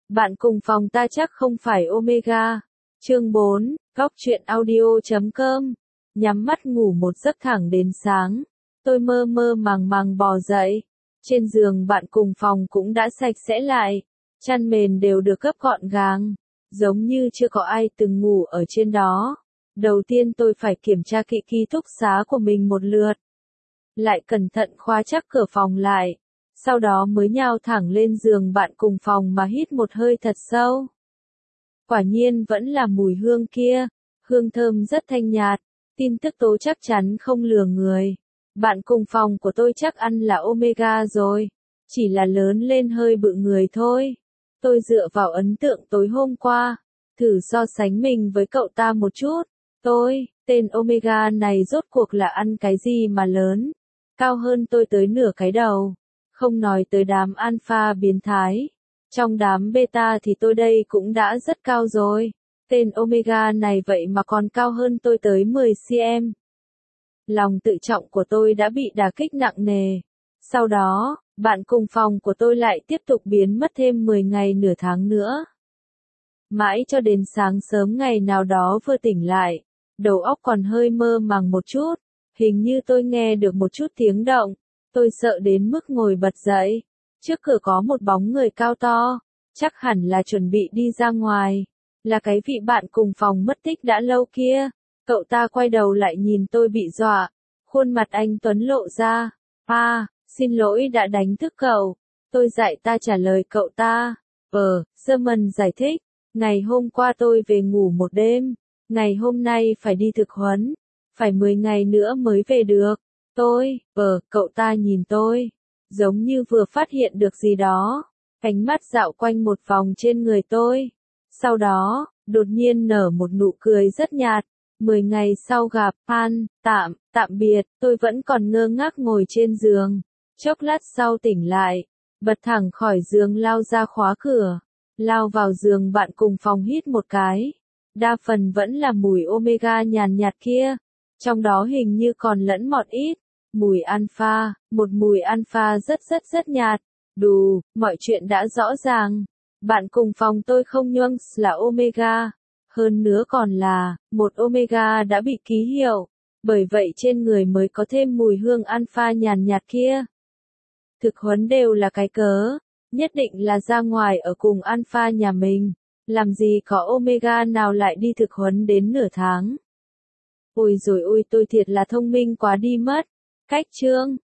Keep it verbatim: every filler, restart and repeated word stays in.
Bạn cùng phòng ta chắc không phải Omega. Chương bốn, góc truyện audio chấm com. Nhắm mắt ngủ một giấc thẳng đến sáng. Tôi mơ mơ màng màng bò dậy. Trên giường bạn cùng phòng cũng đã sạch sẽ lại. Chăn mền đều được gấp gọn gàng. Giống như chưa có ai từng ngủ ở trên đó. Đầu tiên tôi phải kiểm tra kỹ ký túc xá của mình một lượt. Lại cẩn thận khóa chắc cửa phòng lại. Sau đó mới nhào thẳng lên giường bạn cùng phòng mà hít một hơi thật sâu. Quả nhiên vẫn là mùi hương kia, hương thơm rất thanh nhạt, tin tức tố chắc chắn không lừa người. Bạn cùng phòng của tôi chắc ăn là Omega rồi, chỉ là lớn lên hơi bự người thôi. Tôi dựa vào ấn tượng tối hôm qua, thử so sánh mình với cậu ta một chút. Tôi, tên Omega này rốt cuộc là ăn cái gì mà lớn, cao hơn tôi tới nửa cái đầu. Không nói tới đám alpha biến thái. Trong đám beta thì tôi đây cũng đã rất cao rồi. Tên Omega này vậy mà còn cao hơn tôi tới mười xăng-ti-mét. Lòng tự trọng của tôi đã bị đả kích nặng nề. Sau đó, bạn cùng phòng của tôi lại tiếp tục biến mất thêm mười ngày nửa tháng nữa. Mãi cho đến sáng sớm ngày nào đó vừa tỉnh lại, đầu óc còn hơi mơ màng một chút. Hình như tôi nghe được một chút tiếng động. Tôi sợ đến mức ngồi bật dậy. Trước cửa có một bóng người cao to, chắc hẳn là chuẩn bị đi ra ngoài. Là cái vị bạn cùng phòng mất tích đã lâu kia. Cậu ta quay đầu lại nhìn tôi bị dọa. Khuôn mặt anh Tuấn lộ ra. À, xin lỗi đã đánh thức cậu. Tôi dạy ta trả lời cậu ta. Ờ, German giải thích. Ngày hôm qua tôi về ngủ một đêm. Ngày hôm nay phải đi thực huấn. Phải mười ngày nữa mới về được. Tôi, ờ, cậu ta nhìn tôi, giống như vừa phát hiện được gì đó, ánh mắt dạo quanh một vòng trên người tôi. Sau đó, đột nhiên nở một nụ cười rất nhạt. Mười ngày sau gặp, Pan, tạm, tạm biệt, tôi vẫn còn ngơ ngác ngồi trên giường. Chốc lát sau tỉnh lại, bật thẳng khỏi giường lao ra khóa cửa, lao vào giường bạn cùng phòng hít một cái. Đa phần vẫn là mùi Omega nhàn nhạt kia. Trong đó hình như còn lẫn một ít mùi alpha, một mùi alpha rất rất rất nhạt. Đù, mọi chuyện đã rõ ràng. Bạn cùng phòng tôi không nhuâng là Omega. Hơn nữa còn là, một Omega đã bị ký hiệu. Bởi vậy trên người mới có thêm mùi hương alpha nhàn nhạt kia. Thực huấn đều là cái cớ. Nhất định là ra ngoài ở cùng alpha nhà mình. Làm gì có Omega nào lại đi thực huấn đến nửa tháng. Ôi rồi ôi tôi thiệt là thông minh quá đi mất. Cách chương